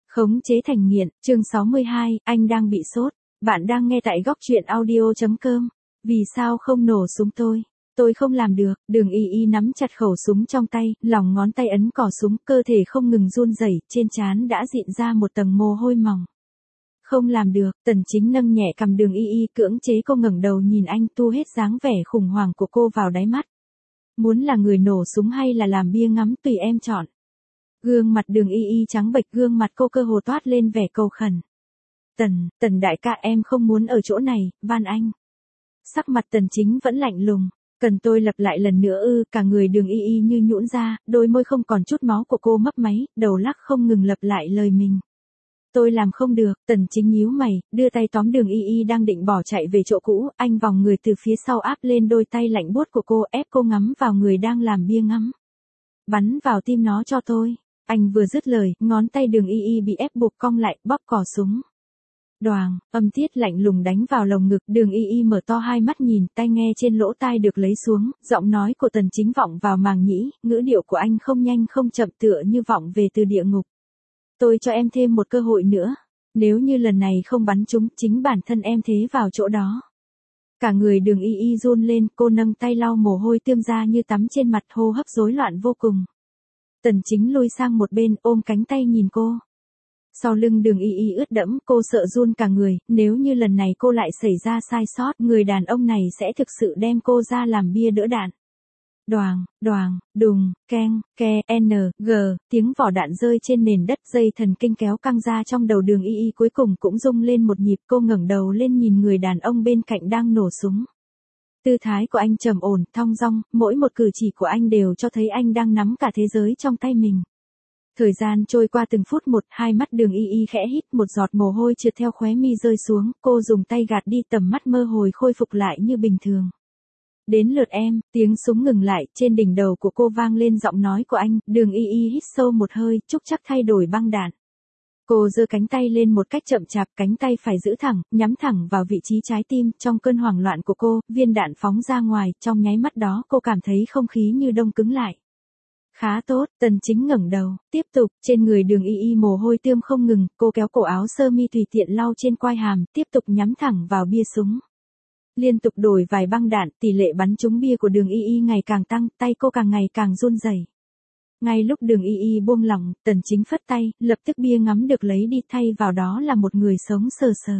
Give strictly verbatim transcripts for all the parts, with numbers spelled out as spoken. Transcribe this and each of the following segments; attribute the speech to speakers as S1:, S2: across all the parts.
S1: Khống chế thành nghiện, chương sáu mươi hai, anh đang bị sốt. Bạn đang nghe tại góc truyện audio chấm com. Vì sao không nổ súng tôi? Tôi không làm được. Đường Y Y nắm chặt khẩu súng trong tay, lòng ngón tay ấn cò súng, cơ thể không ngừng run rẩy, trên trán đã dịn ra một tầng mồ hôi mỏng. Không làm được, Tần Chính nâng nhẹ cầm Đường Y Y, cưỡng chế cô ngẩng đầu nhìn anh, tu hết dáng vẻ khủng hoảng của cô vào đáy mắt. Muốn là người nổ súng hay là làm bia ngắm tùy em chọn. Gương mặt Đường Y Y trắng bệch, gương mặt cô cơ hồ toát lên vẻ cầu khẩn. Tần, Tần đại ca, em không muốn ở chỗ này, van anh. Sắc mặt Tần Chính vẫn lạnh lùng. Cần tôi lặp lại lần nữa ư? Cả người Đường Y Y như nhũn ra, đôi môi không còn chút máu của cô mấp máy, đầu lắc không ngừng lặp lại lời mình. Tôi làm không được. Tần Chính nhíu mày, đưa tay tóm Đường Y Y đang định bỏ chạy về chỗ cũ, anh vòng người từ phía sau áp lên đôi tay lạnh buốt của cô, ép cô ngắm vào người đang làm bia ngắm. Bắn vào tim nó cho tôi. Anh vừa dứt lời, ngón tay Đường Y Y bị ép buộc cong lại, bóp cò súng. Đoàng, âm tiết lạnh lùng đánh vào lồng ngực, Đường Y Y mở to hai mắt nhìn, tai nghe trên lỗ tai được lấy xuống, giọng nói của Tần Chính vọng vào màng nhĩ, ngữ điệu của anh không nhanh không chậm tựa như vọng về từ địa ngục. Tôi cho em thêm một cơ hội nữa, nếu như lần này không bắn trúng, chính bản thân em thế vào chỗ đó. Cả người Đường Y Y run lên, cô nâng tay lau mồ hôi tươm ra như tắm trên mặt, hô hấp rối loạn vô cùng. Tần Chính lùi sang một bên, ôm cánh tay nhìn cô. Sau lưng Đường Y Y ướt đẫm, cô sợ run cả người, nếu như lần này cô lại xảy ra sai sót, người đàn ông này sẽ thực sự đem cô ra làm bia đỡ đạn. Đoàng, đoàng, đùng, keng, ke, n, g, tiếng vỏ đạn rơi trên nền đất, dây thần kinh kéo căng ra trong đầu Đường Y Y cuối cùng cũng rung lên một nhịp, cô ngẩng đầu lên nhìn người đàn ông bên cạnh đang nổ súng. Tư thái của anh trầm ổn, thong dong, mỗi một cử chỉ của anh đều cho thấy anh đang nắm cả thế giới trong tay mình. Thời gian trôi qua từng phút một, hai mắt Đường Y Y khẽ hít, một giọt mồ hôi trượt theo khóe mi rơi xuống, cô dùng tay gạt đi, tầm mắt mơ hồi khôi phục lại như bình thường. Đến lượt em, tiếng súng ngừng lại, trên đỉnh đầu của cô vang lên giọng nói của anh, Đường Y Y hít sâu một hơi, chúc chắc thay đổi băng đạn. Cô giơ cánh tay lên một cách chậm chạp, cánh tay phải giữ thẳng, nhắm thẳng vào vị trí trái tim, trong cơn hoảng loạn của cô, viên đạn phóng ra ngoài, trong nháy mắt đó cô cảm thấy không khí như đông cứng lại. Khá tốt, Tần Chính ngẩng đầu, tiếp tục, trên người Đường Y Y mồ hôi tươm không ngừng, cô kéo cổ áo sơ mi tùy tiện lau trên quai hàm, tiếp tục nhắm thẳng vào bia súng. Liên tục đổi vài băng đạn, tỷ lệ bắn trúng bia của Đường Y Y ngày càng tăng, tay cô càng ngày càng run rẩy. Ngay lúc Đường Y Y buông lỏng, Tần Chính phất tay, lập tức bia ngắm được lấy đi, thay vào đó là một người sống sờ sờ.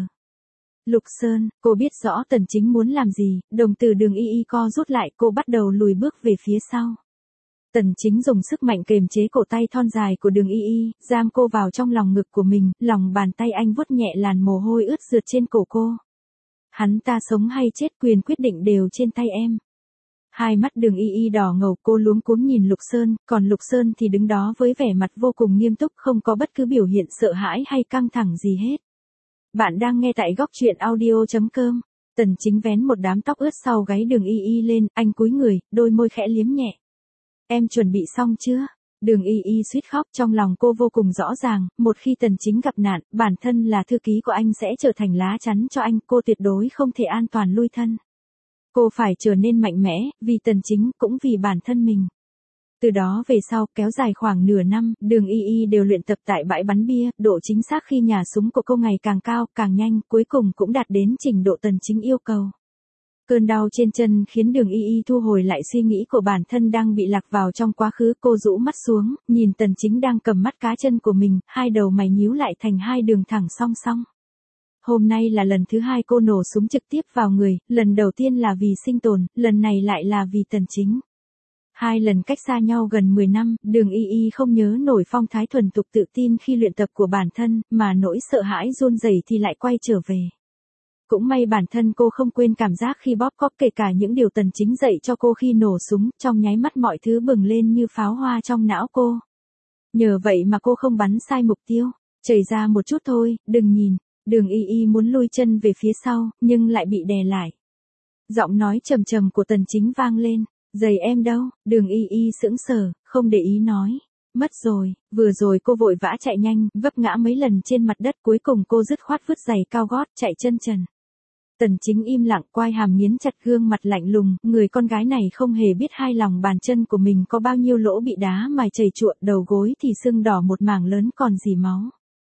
S1: Lục Sơn, cô biết rõ Tần Chính muốn làm gì, đồng tử Đường Y Y co rút lại, cô bắt đầu lùi bước về phía sau. Tần Chính dùng sức mạnh kềm chế cổ tay thon dài của Đường Y Y, giam cô vào trong lòng ngực của mình, lòng bàn tay anh vuốt nhẹ làn mồ hôi ướt rượt trên cổ cô. Hắn ta sống hay chết, quyền quyết định đều trên tay em. Hai mắt Đường Y Y đỏ ngầu, cô luống cuống nhìn Lục Sơn, còn Lục Sơn thì đứng đó với vẻ mặt vô cùng nghiêm túc, không có bất cứ biểu hiện sợ hãi hay căng thẳng gì hết. Bạn đang nghe tại góc truyện audio chấm com. Tần Chính vén một đám tóc ướt sau gáy Đường Y Y lên, anh cúi người, đôi môi khẽ liếm nhẹ. Em chuẩn bị xong chưa? Đường Y Y suýt khóc, trong lòng cô vô cùng rõ ràng, một khi Tần Chính gặp nạn, bản thân là thư ký của anh sẽ trở thành lá chắn cho anh, cô tuyệt đối không thể an toàn lui thân. Cô phải trở nên mạnh mẽ, vì Tần Chính, cũng vì bản thân mình. Từ đó về sau, kéo dài khoảng nửa năm, Đường Y Y đều luyện tập tại bãi bắn bia, độ chính xác khi nhả súng của cô ngày càng cao, càng nhanh, cuối cùng cũng đạt đến trình độ Tần Chính yêu cầu. Cơn đau trên chân khiến Đường Y Y thu hồi lại suy nghĩ của bản thân đang bị lạc vào trong quá khứ, cô rũ mắt xuống, nhìn Tần Chính đang cầm mắt cá chân của mình, hai đầu mày nhíu lại thành hai đường thẳng song song. Hôm nay là lần thứ hai cô nổ súng trực tiếp vào người, lần đầu tiên là vì sinh tồn, lần này lại là vì Tần Chính. Hai lần cách xa nhau gần mười năm, Đường Y Y không nhớ nổi phong thái thuần tục tự tin khi luyện tập của bản thân, mà nỗi sợ hãi run rẩy thì lại quay trở về. Cũng may bản thân cô không quên cảm giác khi bóp cóp, kể cả những điều Tần Chính dạy cho cô khi nổ súng, trong nháy mắt mọi thứ bừng lên như pháo hoa trong não cô. Nhờ vậy mà cô không bắn sai mục tiêu. Chảy ra một chút thôi, đừng nhìn. Đường Y Y muốn lui chân về phía sau, nhưng lại bị đè lại. Giọng nói trầm trầm của Tần Chính vang lên. Giày em đâu? Đường Y Y sững sờ, không để ý nói. Mất rồi, vừa rồi cô vội vã chạy nhanh, vấp ngã mấy lần trên mặt đất, cuối cùng cô dứt khoát vứt giày cao gót, chạy chân trần. Tần Chính im lặng, quai hàm nghiến chặt, gương mặt lạnh lùng, người con gái này không hề biết hai lòng bàn chân của mình có bao nhiêu lỗ bị đá mài chảy chụa, đầu gối thì sưng đỏ một mảng lớn còn gì máu.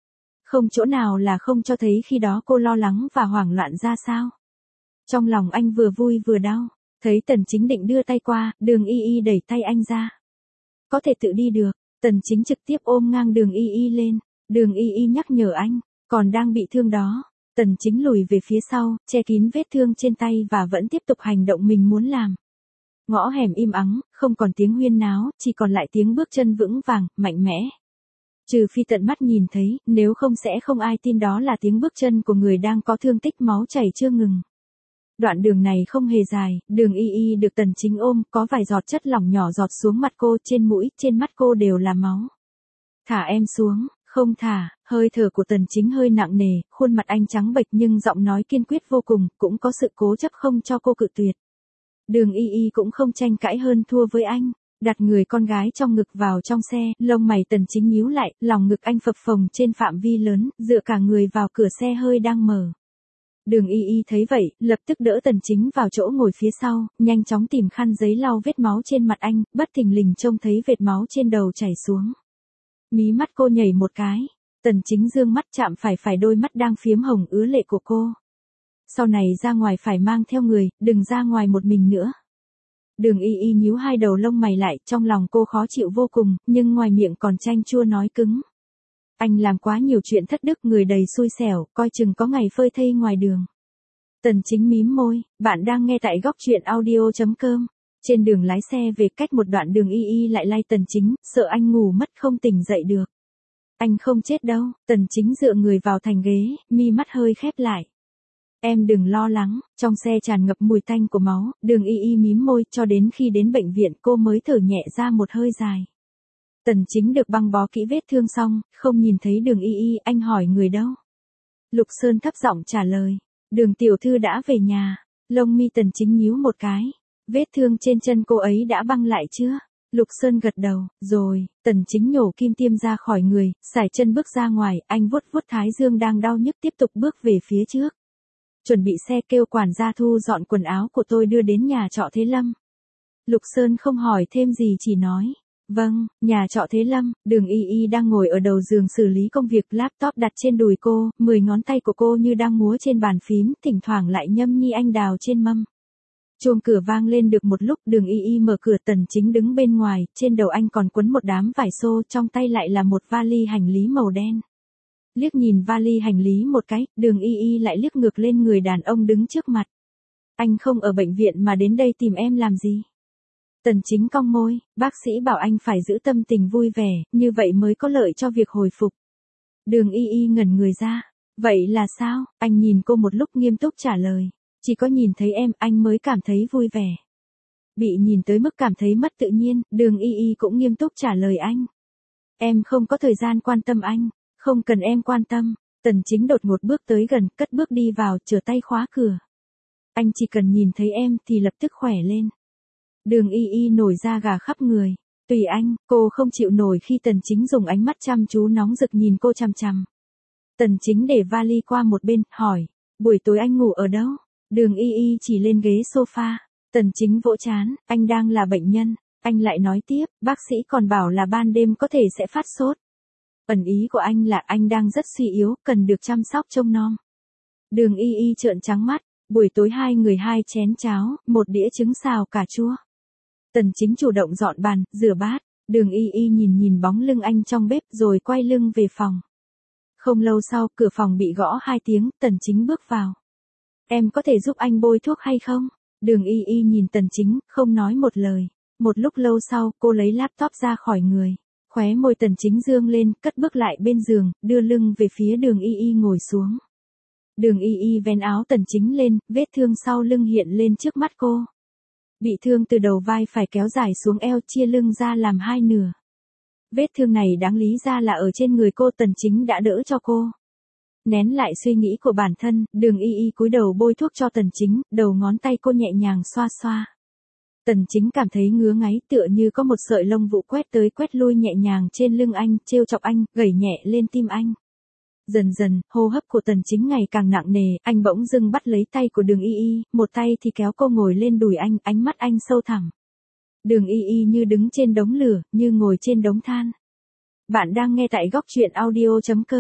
S1: Không chỗ nào là không cho thấy khi đó cô lo lắng và hoảng loạn ra sao. Trong lòng anh vừa vui vừa đau, thấy Tần Chính định đưa tay qua, Đường Y Y đẩy tay anh ra. Có thể tự đi được, Tần Chính trực tiếp ôm ngang Đường Y Y lên, Đường Y Y nhắc nhở anh, còn đang bị thương đó. Tần Chính lùi về phía sau, che kín vết thương trên tay và vẫn tiếp tục hành động mình muốn làm. Ngõ hẻm im ắng, không còn tiếng huyên náo, chỉ còn lại tiếng bước chân vững vàng, mạnh mẽ. Trừ phi tận mắt nhìn thấy, nếu không sẽ không ai tin đó là tiếng bước chân của người đang có thương tích máu chảy chưa ngừng. Đoạn đường này không hề dài, Đường Y Y được Tần Chính ôm, có vài giọt chất lỏng nhỏ giọt xuống mặt cô, trên mũi, trên mắt cô đều là máu. Thả em xuống, không thả, hơi thở của Tần Chính hơi nặng nề, khuôn mặt anh trắng bệch nhưng giọng nói kiên quyết vô cùng, cũng có sự cố chấp không cho cô cự tuyệt. Đường Y Y cũng không tranh cãi hơn thua với anh, đặt người con gái trong ngực vào trong xe, lông mày Tần Chính nhíu lại, lòng ngực anh phập phồng trên phạm vi lớn, dựa cả người vào cửa xe hơi đang mở. Đường Y Y thấy vậy, lập tức đỡ Tần Chính vào chỗ ngồi phía sau, nhanh chóng tìm khăn giấy lau vết máu trên mặt anh, bất thình lình trông thấy vệt máu trên đầu chảy xuống. Mí mắt cô nhảy một cái, Tần Chính dương mắt chạm phải phải đôi mắt đang phiếm hồng ứa lệ của cô. Sau này ra ngoài phải mang theo người, đừng ra ngoài một mình nữa. Đường Y Y nhíu hai đầu lông mày lại, trong lòng cô khó chịu vô cùng, nhưng ngoài miệng còn chanh chua nói cứng. Anh làm quá nhiều chuyện thất đức, người đầy xui xẻo, coi chừng có ngày phơi thây ngoài đường. Tần Chính mím môi, bạn đang nghe tại góc truyện audio chấm com. Trên đường lái xe về cách một đoạn Đường Y Y lại lay Tần Chính, sợ anh ngủ mất không tỉnh dậy được. Anh không chết đâu, Tần Chính dựa người vào thành ghế, mi mắt hơi khép lại. Em đừng lo lắng, trong xe tràn ngập mùi tanh của máu, Đường Y Y mím môi, cho đến khi đến bệnh viện cô mới thở nhẹ ra một hơi dài. Tần Chính được băng bó kỹ vết thương xong, không nhìn thấy Đường Y Y, anh hỏi người đâu. Lục Sơn thấp giọng trả lời, Đường tiểu thư đã về nhà. Lông mi Tần Chính nhíu một cái, vết thương trên chân cô ấy đã băng lại chưa? Lục Sơn gật đầu, rồi. Tần Chính nhổ kim tiêm ra khỏi người, sải chân bước ra ngoài, anh vuốt vuốt thái dương đang đau nhức tiếp tục bước về phía trước. Chuẩn bị xe, kêu quản gia thu dọn quần áo của tôi đưa đến nhà trọ Thế Lâm. Lục Sơn không hỏi thêm gì chỉ nói, vâng. Nhà trọ Thế Lâm, Đường Y Y đang ngồi ở đầu giường xử lý công việc, laptop đặt trên đùi cô, mười ngón tay của cô như đang múa trên bàn phím, thỉnh thoảng lại nhâm nhi anh đào trên mâm. Chuông cửa vang lên được một lúc, Đường Y Y mở cửa, Tần Chính đứng bên ngoài, trên đầu anh còn quấn một đám vải xô, trong tay lại là một vali hành lý màu đen. Liếc nhìn vali hành lý một cái, Đường Y Y lại liếc ngược lên người đàn ông đứng trước mặt. Anh không ở bệnh viện mà đến đây tìm em làm gì? Tần Chính cong môi, bác sĩ bảo anh phải giữ tâm tình vui vẻ, như vậy mới có lợi cho việc hồi phục. Đường Y Y ngẩn người ra, vậy là sao? Anh nhìn cô một lúc nghiêm túc trả lời, chỉ có nhìn thấy em, anh mới cảm thấy vui vẻ. Bị nhìn tới mức cảm thấy mất tự nhiên, Đường Y Y cũng nghiêm túc trả lời anh. Em không có thời gian quan tâm anh, không cần em quan tâm. Tần Chính đột ngột bước tới gần, cất bước đi vào, trở tay khóa cửa. Anh chỉ cần nhìn thấy em thì lập tức khỏe lên. Đường Y Y nổi da gà khắp người. Tùy anh, cô không chịu nổi khi Tần Chính dùng ánh mắt chăm chú nóng rực nhìn cô chằm chằm. Tần Chính để vali qua một bên, hỏi, buổi tối anh ngủ ở đâu? Đường Y Y chỉ lên ghế sofa. Tần Chính vỗ chán, anh đang là bệnh nhân. Anh lại nói tiếp, bác sĩ còn bảo là ban đêm có thể sẽ phát sốt. Ẩn ý của anh là anh đang rất suy yếu, cần được chăm sóc trông nom. Đường Y Y trợn trắng mắt, buổi tối hai người hai chén cháo, một đĩa trứng xào cà chua. Tần Chính chủ động dọn bàn, rửa bát, Đường Y Y nhìn nhìn bóng lưng anh trong bếp rồi quay lưng về phòng. Không lâu sau, cửa phòng bị gõ hai tiếng, Tần Chính bước vào. Em có thể giúp anh bôi thuốc hay không? Đường Y Y nhìn Tần Chính, không nói một lời. Một lúc lâu sau, cô lấy laptop ra khỏi người. Khóe môi Tần Chính dương lên, cất bước lại bên giường, đưa lưng về phía Đường Y Y ngồi xuống. Đường Y Y vén áo Tần Chính lên, vết thương sau lưng hiện lên trước mắt cô. Bị thương từ đầu vai phải kéo dài xuống eo, chia lưng ra làm hai nửa. Vết thương này đáng lý ra là ở trên người cô, Tần Chính đã đỡ cho cô. Nén lại suy nghĩ của bản thân, Đường Y Y cúi đầu bôi thuốc cho Tần Chính, đầu ngón tay cô nhẹ nhàng xoa xoa. Tần Chính cảm thấy ngứa ngáy, tựa như có một sợi lông vũ quét tới quét lui nhẹ nhàng trên lưng anh, trêu chọc anh, gẩy nhẹ lên tim anh. Dần dần, hô hấp của Tần Chính ngày càng nặng nề, anh bỗng dưng bắt lấy tay của Đường Y Y, một tay thì kéo cô ngồi lên đùi anh, ánh mắt anh sâu thẳm. Đường Y Y như đứng trên đống lửa, như ngồi trên đống than. Bạn đang nghe tại góc truyện audio chấm com.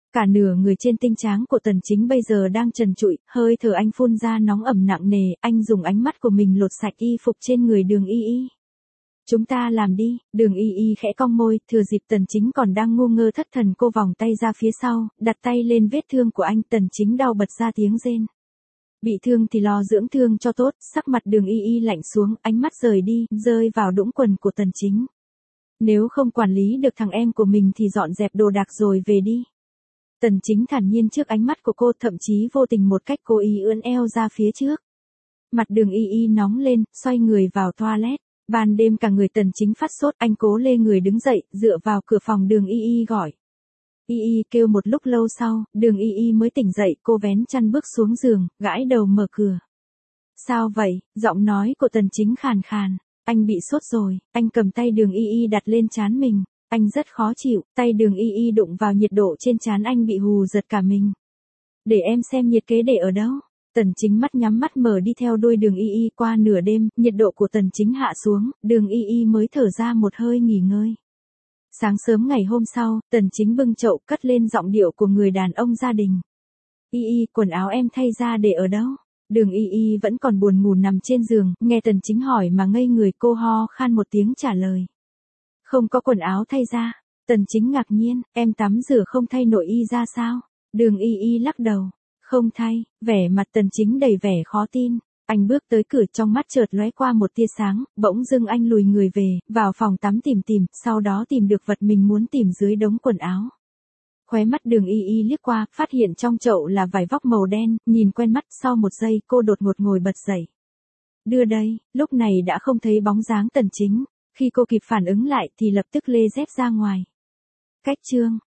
S1: Cả nửa người trên tinh tráng của Tần Chính bây giờ đang trần trụi, hơi thở anh phun ra nóng ẩm nặng nề, anh dùng ánh mắt của mình lột sạch y phục trên người Đường Y Y. Chúng ta làm đi, Đường Y Y khẽ cong môi, thừa dịp Tần Chính còn đang ngu ngơ thất thần cô vòng tay ra phía sau, đặt tay lên vết thương của anh. Tần Chính đau bật ra tiếng rên. Bị thương thì lo dưỡng thương cho tốt, sắc mặt Đường Y Y lạnh xuống, ánh mắt rời đi, rơi vào đũng quần của Tần Chính. Nếu không quản lý được thằng em của mình thì dọn dẹp đồ đạc rồi về đi. Tần Chính thản nhiên trước ánh mắt của cô, thậm chí vô tình một cách cố ý ưỡn eo ra phía trước. Mặt Đường Y Y nóng lên, xoay người vào toilet. Ban đêm cả người Tần Chính phát sốt, anh cố lê người đứng dậy, dựa vào cửa phòng Đường Y Y gọi. Y Y kêu một lúc lâu sau, Đường Y Y mới tỉnh dậy, cô vén chăn bước xuống giường, gãi đầu mở cửa. Sao vậy? Giọng nói của Tần Chính khàn khàn. Anh bị sốt rồi, anh cầm tay Đường Y Y đặt lên trán mình. Anh rất khó chịu, tay Đường Y Y đụng vào nhiệt độ trên trán anh bị hù giật cả mình. Để em xem nhiệt kế để ở đâu. Tần Chính mắt nhắm mắt mở đi theo đuôi Đường Y Y qua nửa đêm, nhiệt độ của Tần Chính hạ xuống, Đường Y Y mới thở ra một hơi nghỉ ngơi. Sáng sớm ngày hôm sau, Tần Chính bưng chậu cất lên giọng điệu của người đàn ông gia đình. Y Y, quần áo em thay ra để ở đâu? Đường Y Y vẫn còn buồn ngủ nằm trên giường, nghe Tần Chính hỏi mà ngây người, cô ho khan một tiếng trả lời. Không có quần áo thay ra. Tần Chính ngạc nhiên, em tắm rửa không thay nội y ra sao? Đường Y Y lắc đầu. Không thay, vẻ mặt Tần Chính đầy vẻ khó tin. Anh bước tới cửa, trong mắt chợt lóe qua một tia sáng, bỗng dưng anh lùi người về, vào phòng tắm tìm tìm, sau đó tìm được vật mình muốn tìm dưới đống quần áo. Khóe mắt Đường Y Y liếc qua, phát hiện trong chậu là vải vóc màu đen, nhìn quen mắt, sau một giây cô đột ngột ngồi bật dậy. Đưa đây, lúc này đã không thấy bóng dáng Tần Chính, khi cô kịp phản ứng lại thì lập tức lê dép ra ngoài. Cách chương